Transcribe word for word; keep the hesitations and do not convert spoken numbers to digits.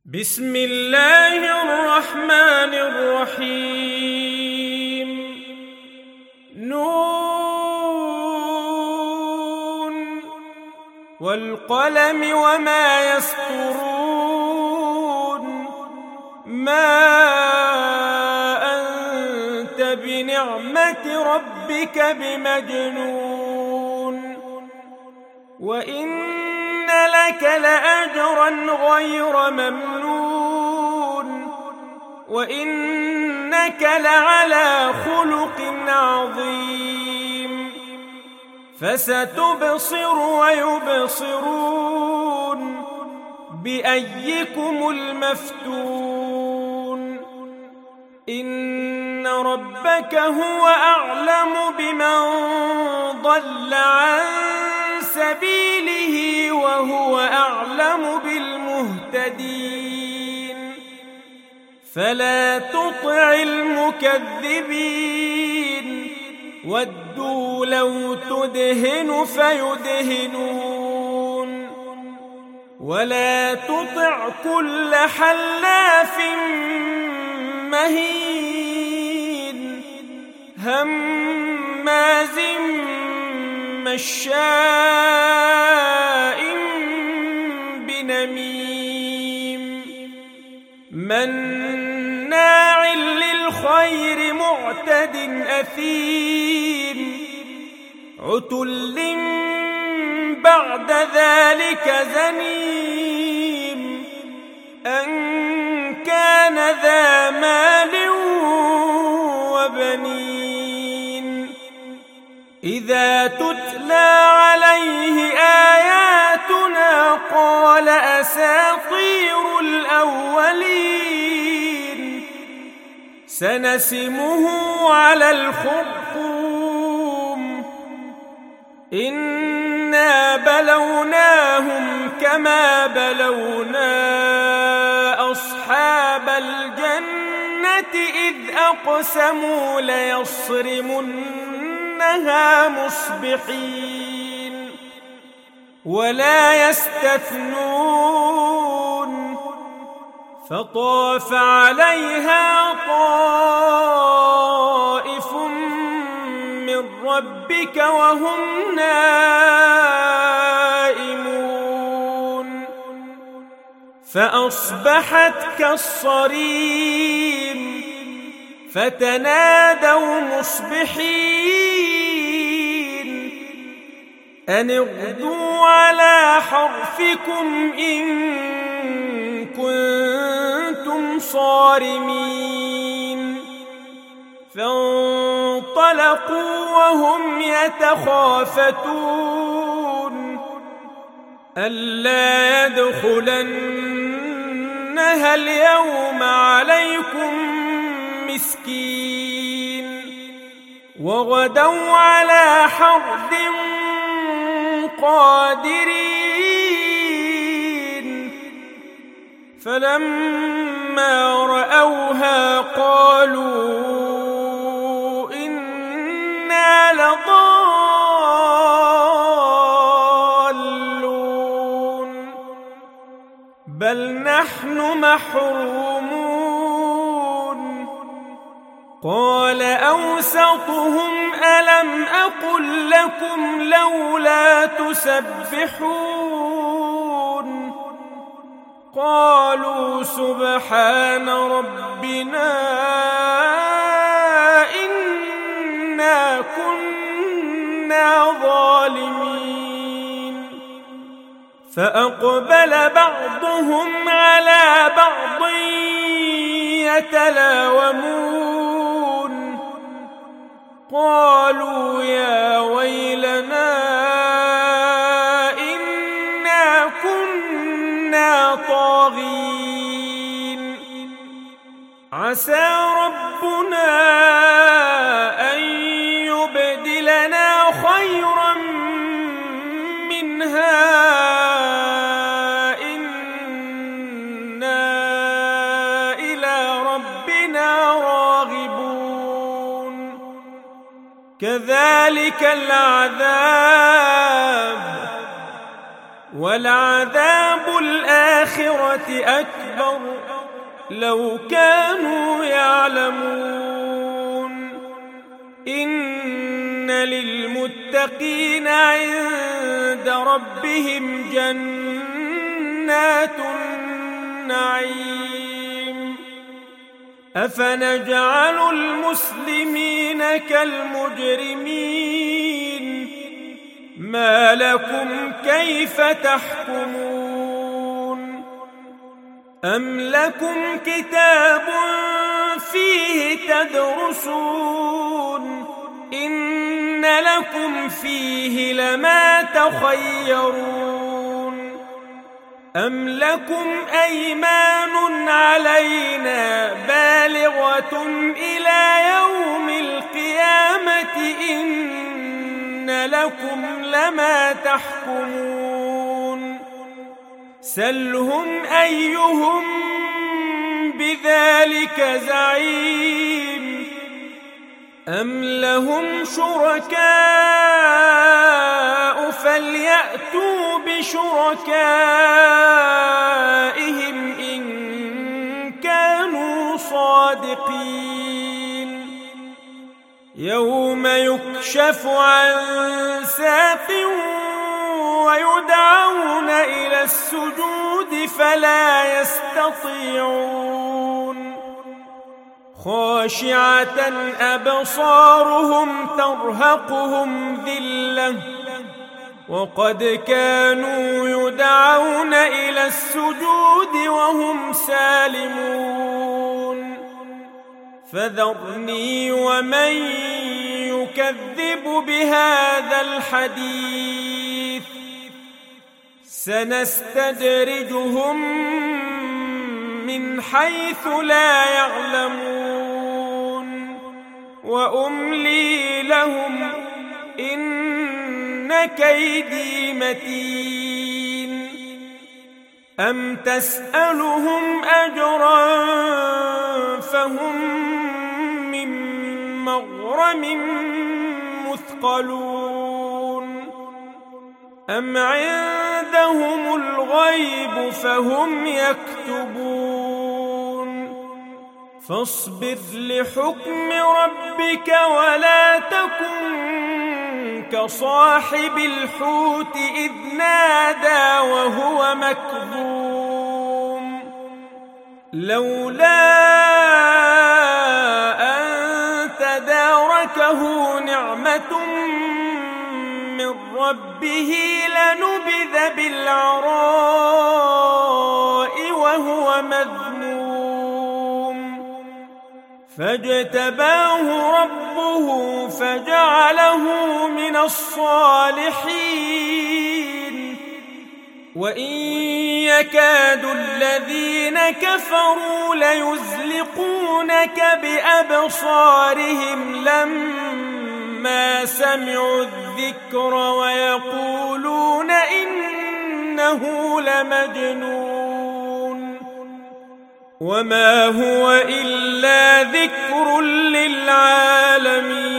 بسم الله الرحمن الرحيم. نون والقلم وما يسطرون. ما أنت بنعمة ربك بمجنون. وإن لك لأجرا غير ممنون. وإنك لعلى خلق عظيم. فستبصر ويبصرون بأيكم المفتون. إن ربك هو أعلم بمن ضل عن سبيله وهو أعلم بالمهتدين. فلا تطع المكذبين ودوا لو تدهن فيدهنون. ولا تطع كل حلاف مهين هماز مشاء بنميم مناع للخير معتد أثيم عتل بعد ذلك زنيم أن كان ذا مال وبنين. إذا تتلى عليه آياتنا قال أساطير الأولين. سنسمه على الخرطوم. إنا بلوناهم كما بلونا أصحاب الجنة إذ أقسموا ليصرمنها مصبحين ولا يستثنون. فطاف عليها طائف من ربك وهم نائمون. فأصبحت كالصريم. فتنادوا مصبحين أن اغدوا على حرثكم إن كنتم صارمين. فانطلقوا وهم يتخافتون ألا يدخلنها اليوم عليكم مسكين. وغدوا على حرد قادرين. فلما رأوها قالوا إنا لضالون بل نحن محرومون. قال أوسطهم ألم أقل لكم لولا تسبحون. قالوا سبحان ربنا إنا كنا ظالمين. فأقبل بعضهم على بعض يتلاومون. قالوا يا ويلنا إنا كنا طاغين. عسى ربنا أن يبدلنا خيرا منها إنا إلى ربنا راغبون. كذلك العذاب ولعذاب الآخرة أكبر لو كانوا يعلمون إن للمتقين عند ربهم جنات النعيم أفنجعل المسلمين كالمجرمين ما لكم كيف تحكمون أم لكم كتاب فيه تدرسون إن لكم فيه لما تخيرون أم لكم أيمان علينا بالغة إلى يوم القيامة إن لكم لما تحكمون سلهم أيهم بذلك زعيم أم لهم شركاء فليأتوا بشركائهم إن كانوا صادقين يوم يكشف عن ساق ويدعون إلى السجود فلا يستطيعون خاشعة أبصارهم ترهقهم ذلة وقد كانوا يدعون إلى السجود وهم سالمون فذرني ومن يكذب بهذا الحديث سنستدرجهم من حيث لا يعلمون وأملي لهم إن كيدي متين أم تسألهم أجرا فهم من مغرم مثقلون أم عندهم الغيب فهم يكتبون فاصبر لحكم ربك ولا تكن كصاحب الحوت إذ نادى وهو مكظوم لولا أن تداركه نعمة من ربه لنبذ بالعراء وهو مذموم فاجتباه ربه فجعله من الصالحين وإن يكاد الذين كفروا ليزلقونك بأبصارهم لما سمعوا الذكر ويقولون إنه لمجنون وما هو إلا ذكر للعالمين